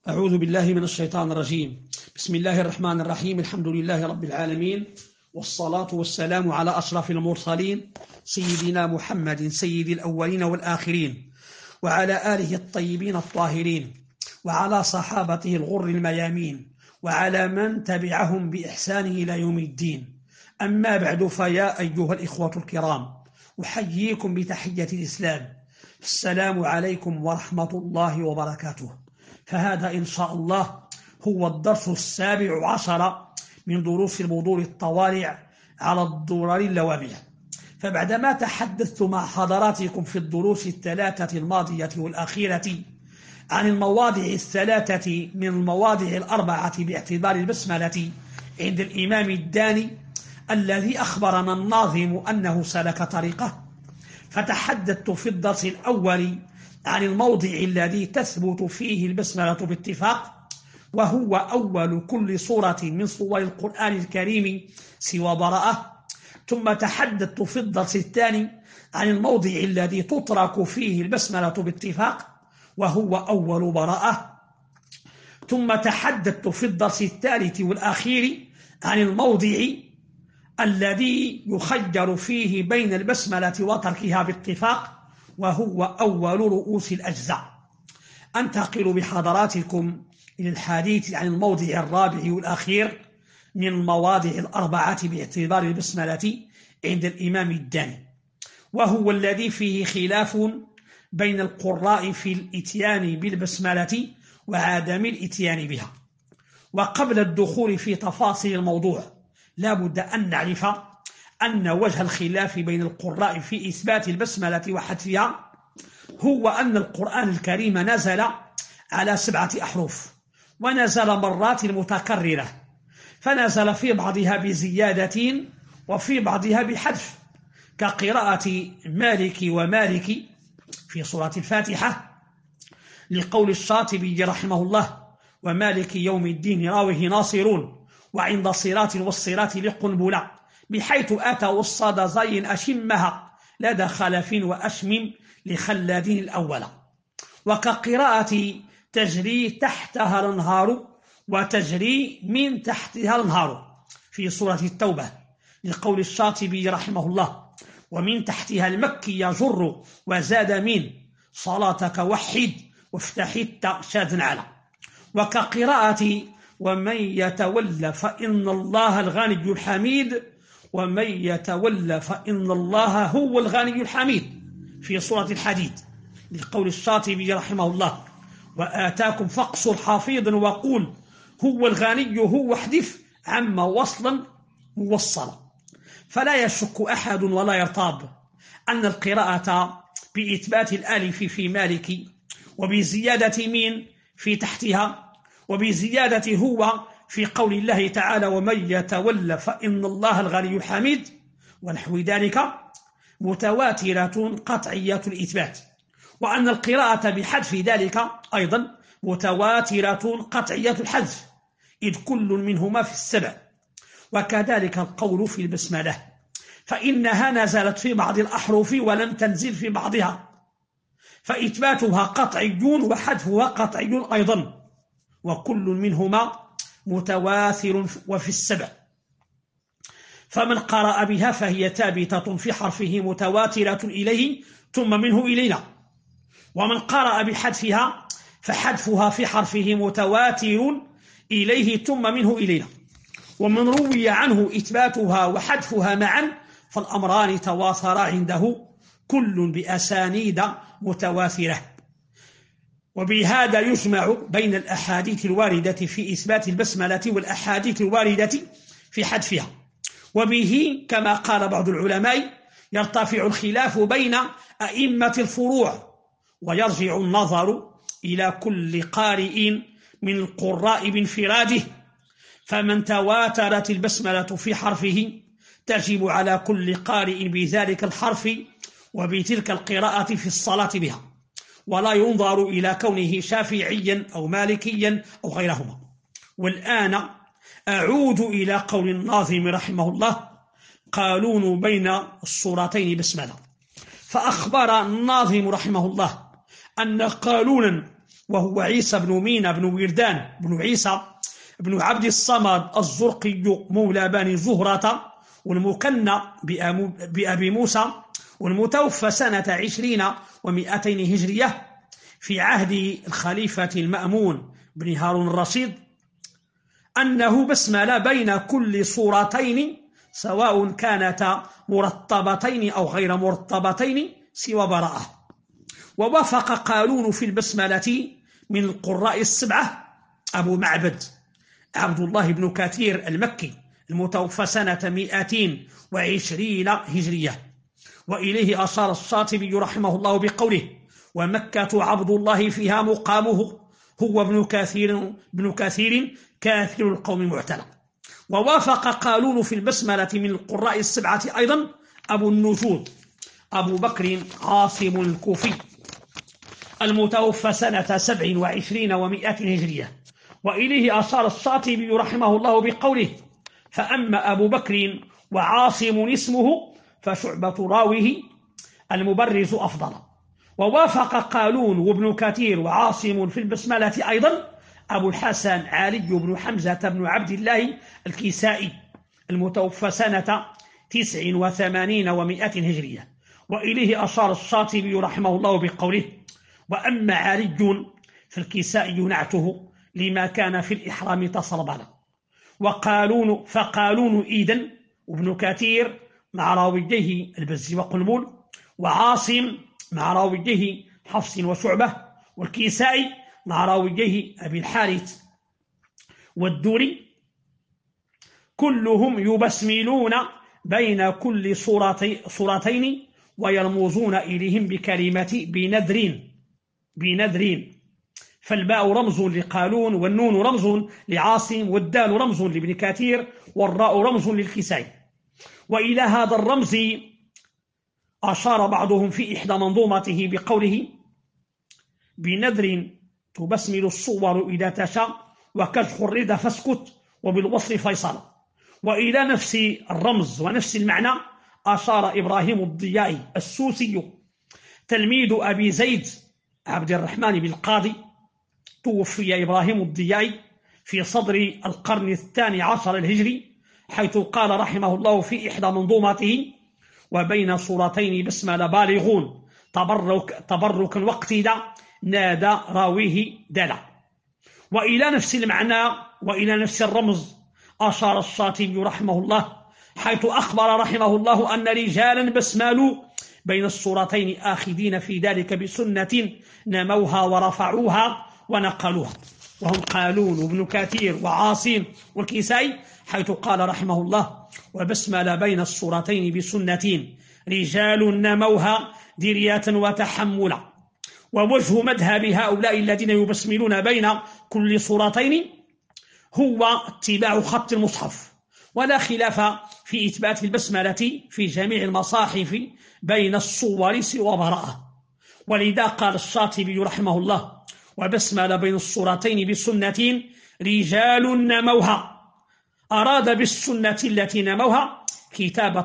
أعوذ بالله من الشيطان الرجيم. بسم الله الرحمن الرحيم. الحمد لله رب العالمين، والصلاة والسلام على أشرف المرسلين سيدنا محمد سيد الأولين والآخرين، وعلى آله الطيبين الطاهرين، وعلى صحابته الغر الميامين، وعلى من تبعهم بإحسان إلى يوم الدين. أما بعد، فيا أيها الإخوة الكرام، أحييكم بتحية الإسلام. السلام عليكم ورحمة الله وبركاته. فهذا إن شاء الله هو الدرس 17 من دروس البذور الطوالع على الدرر اللوامع. فبعدما تحدثت مع حضراتكم في الدروس الثلاثة الماضية والأخيرة عن المواضع الثلاثة من المواضع الأربعة باعتبار البسملة عند الإمام الداني الذي أخبرنا الناظم أنه سلك طريقه، فتحدثت في الدرس الأول عن الموضع الذي تثبت فيه البسملة باتفاق، وهو أول كل سورة من سور القرآن الكريم سوى براءة. ثم تحدثت في الدرس الثاني عن الموضع الذي تترك فيه البسملة باتفاق، وهو أول براءة. ثم تحدثت في الدرس الثالث والأخير عن الموضع الذي يخير فيه بين البسملة وتركها باتفاق، وهو أول رؤوس الأجزاء. أنتقل بحضراتكم إلى الحديث عن الموضع الرابع والأخير من المواضع الأربعة باعتبار البسملة عند الإمام الداني، وهو الذي فيه خلاف بين القراء في الإتيان بالبسملة وعدم الإتيان بها. وقبل الدخول في تفاصيل الموضوع، لا بد أن نعرف أن وجه الخلاف بين القراء في إثبات البسملة وحذفها هو أن القرآن الكريم نزل على 7 أحرف، ونزل مرات متكررة، فنزل في بعضها بزيادة وفي بعضها بحذف، كقراءة مالك ومالك في سورة الفاتحة لقول الشاطبي رحمه الله: ومالك يوم الدين راوه ناصرون، وعند صراط والصراط لقنبلة، بحيث أتوا الصاد زين أشمها لدى خلف وأشمم لخلادين الأول. وكقراءة تجري تحتها الانهار وتجري من تحتها الانهار في سورة التوبة لقول الشاطبي رحمه الله: ومن تحتها المكي يجر وزاد من صلاتك وحد وافتح التاء شاذ على. وكقراءة ومن يتولى فإن الله الغني الحميد، ومن يتولى فإن الله هو الغني الحميد في سورة الحديد لقول الشاطبي رحمه الله: وآتاكم فاقصر حفيظا وقول هو الغني هو احذف عما وصلا موصلا. فلا يشك أحد ولا يرتاب أن القراءة بإثبات الألف في مالك وبزيادة من في تحتها وبزيادة هو في قول الله تعالى: ومن يتولى فإن الله الغني الحميد ونحو ذلك متواترة قطعية الإثبات، وأن القراءة بحذف ذلك أيضا متواترة قطعية الحذف، إذ كل منهما في 7. وكذلك القول في البسملة، فإنها نزلت في بعض الأحرف ولم تنزل في بعضها، فإثباتها قطعي وحذفها قطعي أيضا، وكل منهما متواثر وفي 7. فمن قرأ بها فهي ثابتة في حرفه متواترة إليه ثم منه إلينا، ومن قرأ بحذفها فحذفها في حرفه متواتر إليه ثم منه إلينا. ومن روي عنه إثباتها وحذفها معا فالأمران تواترا عنده، كل بأسانيد متواثرة. وبهذا يجمع بين الأحاديث الواردة في إثبات البسملة والأحاديث الواردة في حذفها. وبه كما قال بعض العلماء يرتفع الخلاف بين أئمة الفروع، ويرجع النظر إلى كل قارئ من القراء بانفراده، فمن تواترت البسملة في حرفه تجب على كل قارئ بذلك الحرف وبتلك القراءة في الصلاة بها، ولا ينظر إلى كونه شافعيا أو مالكيا أو غيرهما. والآن أعود إلى قول الناظم رحمه الله: قالون بين الصورتين بسملة. فأخبر الناظم رحمه الله أن قالونا وهو عيسى بن مينا بن وردان بن عيسى بن عبد الصمد الزرقي مولى بني زهرة، والمكنى بأبي موسى، والمتوفى سنة 20 و200 هجرية في عهد الخليفة المأمون بن هارون الرشيد، أنه بسمل بين كل صورتين سواء كانتا مرتبتين أو غير مرتبتين سوى براءة. ووافق قالون في البسملة من القراء السبعة أبو معبد عبد الله بن كثير المكي المتوفى سنة 220 هجرية، وإليه أشار الشاطبي رحمه الله بقوله: ومكة عبد الله فيها مقامه هو ابن كثير كاثر القوم معتلى. ووافق قالون في البسملة من القراء السبعة أيضا أبو النجود أبو بكر عاصم الكوفي المتوفى سنة 27 و200 هجرية، وإليه أشار الشاطبي رحمه الله بقوله: فأما أبو بكر وعاصم اسمه فشعبة راويه المبرز أفضل. ووافق قالون وابن كثير وعاصم في البسملة أيضا أبو الحسن علي بن حمزة بن عبد الله الكسائي المتوفى سنة 89 و200 هجرية، وإليه أشار الشاطبي رحمه الله بقوله: وأما علي فالكسائي نعته لما كان في الإحرام تصربلا. فقالون إيدا وابن كثير مع راويه البزي وقلمول، وعاصم مع راويه حفص وشعبة، والكسائي مع راويه أبي الحارث والدوري، كلهم يبسملون بين كل صورتين ويرمزون إليهم بكلمة بنذر، فالباء رمز لقالون، والنون رمز لعاصم، والدال رمز لابن كثير، والراء رمز للكسائي. وإلى هذا الرمز أشار بعضهم في إحدى منظومته بقوله: بنذر تبسمل الصور إذا تشاء، وكشخ الرد فاسكت، وبالوصل فيصل. وإلى نفس الرمز ونفس المعنى أشار إبراهيم الضيائي السوسي تلميذ أبي زيد عبد الرحمن بالقاضي. توفي إبراهيم الضيائي في صدر القرن 12 الهجري، حيث قال رحمه الله في إحدى منظوماته: وبين صورتين بسمل بالغون تبركا واقتداء نادى راويه دلا. وإلى نفس المعنى وإلى نفس الرمز أشار الشاطبي رحمه الله، حيث أخبر رحمه الله أن رجالا بسملوا بين الصورتين آخذين في ذلك بسنة نموها ورفعوها ونقلوها، وهم قالون وابن كثير وعاصم والكسائي، حيث قال رحمه الله: وبسمل بين الصورتين بسنة رجال نموها درية وتحملا. ووجه مذهب هؤلاء الذين يبسملون بين كل صورتين هو اتباع خط المصحف، ولا خلاف في إثبات البسملة في جميع المصاحف بين الصور سوى براءة. ولذا قال الشاطبي رحمه الله: وبسمل بين الصورتين بسنة رجال نموها، أراد بالسنة التي نموها كتابة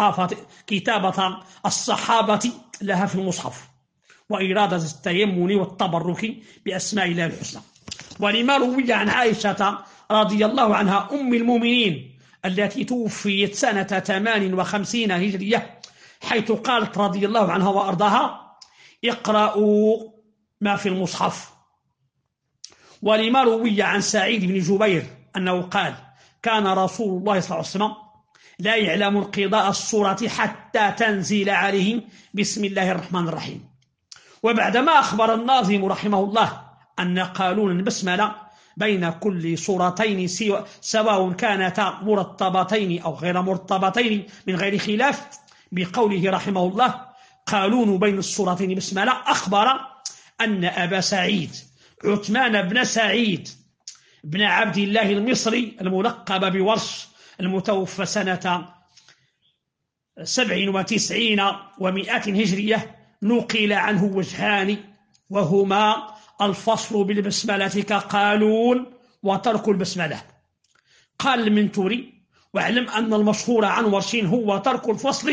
الصحابة لها في المصحف، وإرادة التيمن والتبرك بأسماء الله الحسنى. ولما روي عن عائشة رضي الله عنها أم المؤمنين التي توفيت سنة 58 هجرية، حيث قالت رضي الله عنها وأرضاها: اقرأوا ما في المصحف. ولما روي عن سعيد بن جبير أنه قال: كان رسول الله صلى الله عليه وسلم لا يعلم انقضاء السورة حتى تنزل عليهم بسم الله الرحمن الرحيم. وبعدما أخبر الناظم رحمه الله أن قالون البسملة بين كل صورتين سواء كانتا مرتبتين أو غير مرتبتين من غير خلاف، بقوله رحمه الله: قالون بين الصورتين بسملة، أخبر أن أبا سعيد عثمان بن سعيد بن عبد الله المصري الملقب بورش المتوفى سنة 97 و200 هجرية نقل عنه وجهان، وهما الفصل بالبسملة كقالون وترك البسملة. قال المنتوري: واعلم أن المشهور عن ورش هو ترك الفصل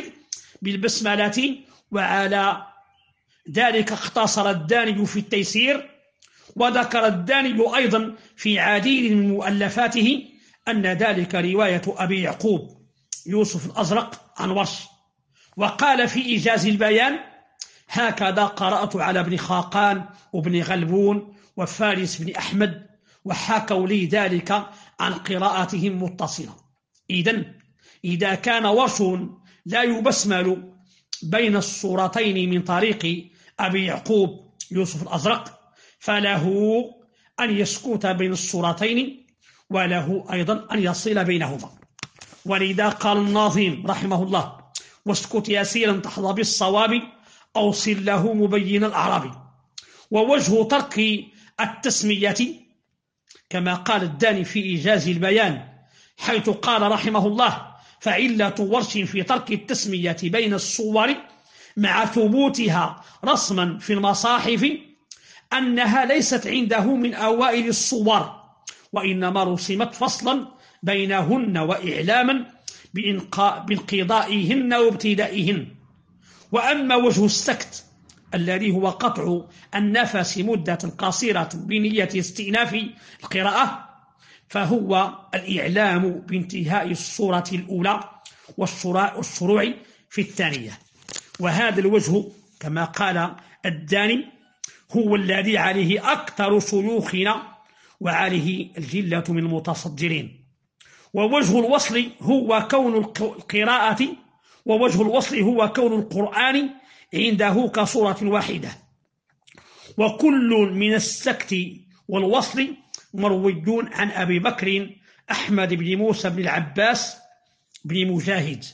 بالبسملة، وعلى ذلك اقتصر الداني في التيسير، وذكر الداني أيضا في عديد من مؤلفاته أن ذلك رواية أبي يعقوب يوسف الأزرق عن ورش. وقال في إيجاز البيان: هكذا قرأت على ابن خاقان وابن غلبون وفارس بن أحمد، وحكوا لي ذلك عن قراءتهم متصلة. إذا كان ورش لا يبسمل بين الصورتين من طريق أبي يعقوب يوسف الأزرق، فله أن يسكت بين الصورتين، وله أيضا أن يصل بينهما. ولذا قال الناظم رحمه الله: واسكت يسيرا تحظى بالصواب، أوصل له مبين الأعراب. ووجه ترك التسمية كما قال الداني في إيجاز البيان، حيث قال رحمه الله: فعلة ورش في ترك التسمية بين الصور مع ثبوتها رسما في المصاحف أنها ليست عنده من أوائل الصور، وإنما رسمت فصلا بينهن وإعلاما بانقضائهن وابتدائهن. وأما وجه السكت الذي هو قطع النفس مدة قصيرة بنية استئناف القراءة، فهو الإعلام بانتهاء الصورة الأولى والشروع في الثانية. وهذا الوجه كما قال الداني هو الذي عليه أكثر شيوخنا وعليه الجلة من المتصدرين. ووجه الوصل هو كون القراءة ووجه الوصل هو كون القرآن عنده كصورة واحدة. وكل من السكت والوصل مرويون عن أبي بكر أحمد بن موسى بن العباس بن مجاهد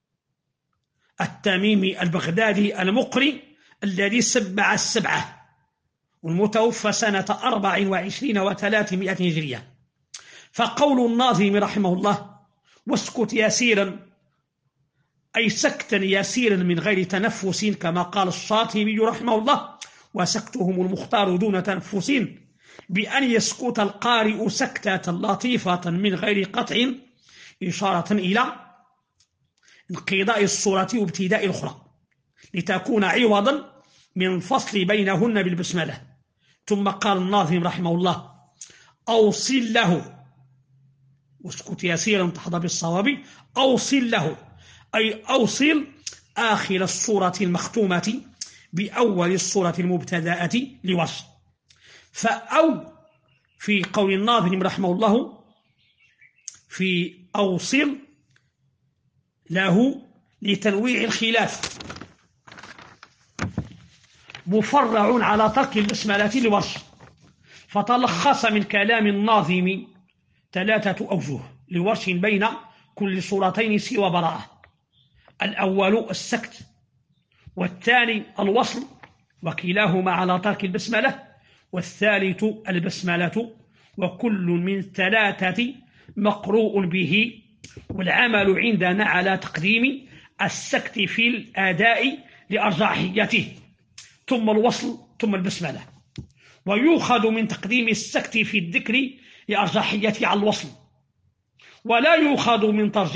التميمي البغدادي المقري الذي سبع السبعة، والمتوفى سنة 24 و300 هجرية. فقول الناظم رحمه الله: واسكت يسيرا، أي سكتا يسيرا من غير تنفس، كما قال الشاطبي رحمه الله: وسكتهم المختار دون تنفس، بأن يسكت القارئ سكتة لطيفة من غير قطع، إشارة إلى انقضاء الصورة وابتداء الأخرى، لتكون عوضا من الفصل بينهن بالبسملة. ثم قال الناظم رحمه الله: أوصل له، واسكت يسيرا تحظى بالصواب، أوصل له، أي أوصل آخر الصورة المختومة بأول الصورة المبتدأة لوصل. فأو في قول الناظم رحمه الله في أوصل له لتنويع الخلاف، مفرع على ترك البسملة لورش. فتلخص من كلام الناظم 3 أوجه لورش بين كل صورتين سوى براءة: الأول السكت، والثاني الوصل، وكلاهما على ترك البسملة، والثالث البسملة، وكل من 3 مقروء به. والعمل عندنا على تقديم السكت في الأداء لأرجحيته، ثم الوصل، ثم البسملة. ويؤخذ من تقديم السكت في الذكر لأرجحيته على الوصل، ولا يؤخذ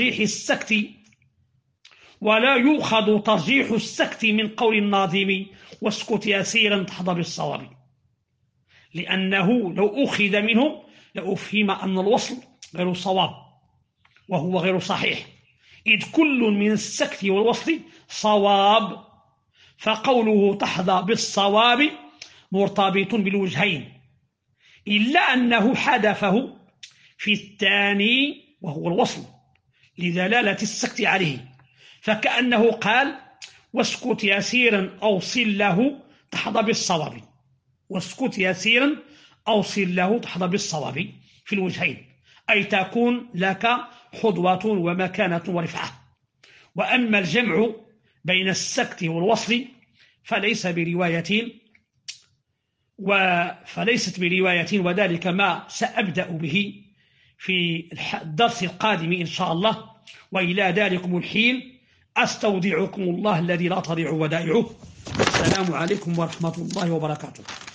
ترجيح السكت من قول الناظم: واسكت يسيرا تحظى بالصواب، لأنه لو أخذ منه لأفهم أن الوصل غير صواب، وهو غير صحيح، إذ كل من السكت والوصل صواب. فقوله تحظى بالصواب مرتبط بالوجهين، إلا أنه حذفه في الثاني وهو الوصل لدلالة السكت عليه، فكأنه قال: واسكت يسيرا أوصل له تحظى بالصواب، واسكت يسيرا أوصل له تحظى بالصواب في الوجهين، أي تكون لك حظوة ومكانة ورفعة. وأما الجمع بين السكت والوصل فليست برواية، وذلك ما سأبدأ به في الدرس القادم إن شاء الله. وإلى ذلكم الحين أستودعكم الله الذي لا تضيع ودائعه. السلام عليكم ورحمة الله وبركاته.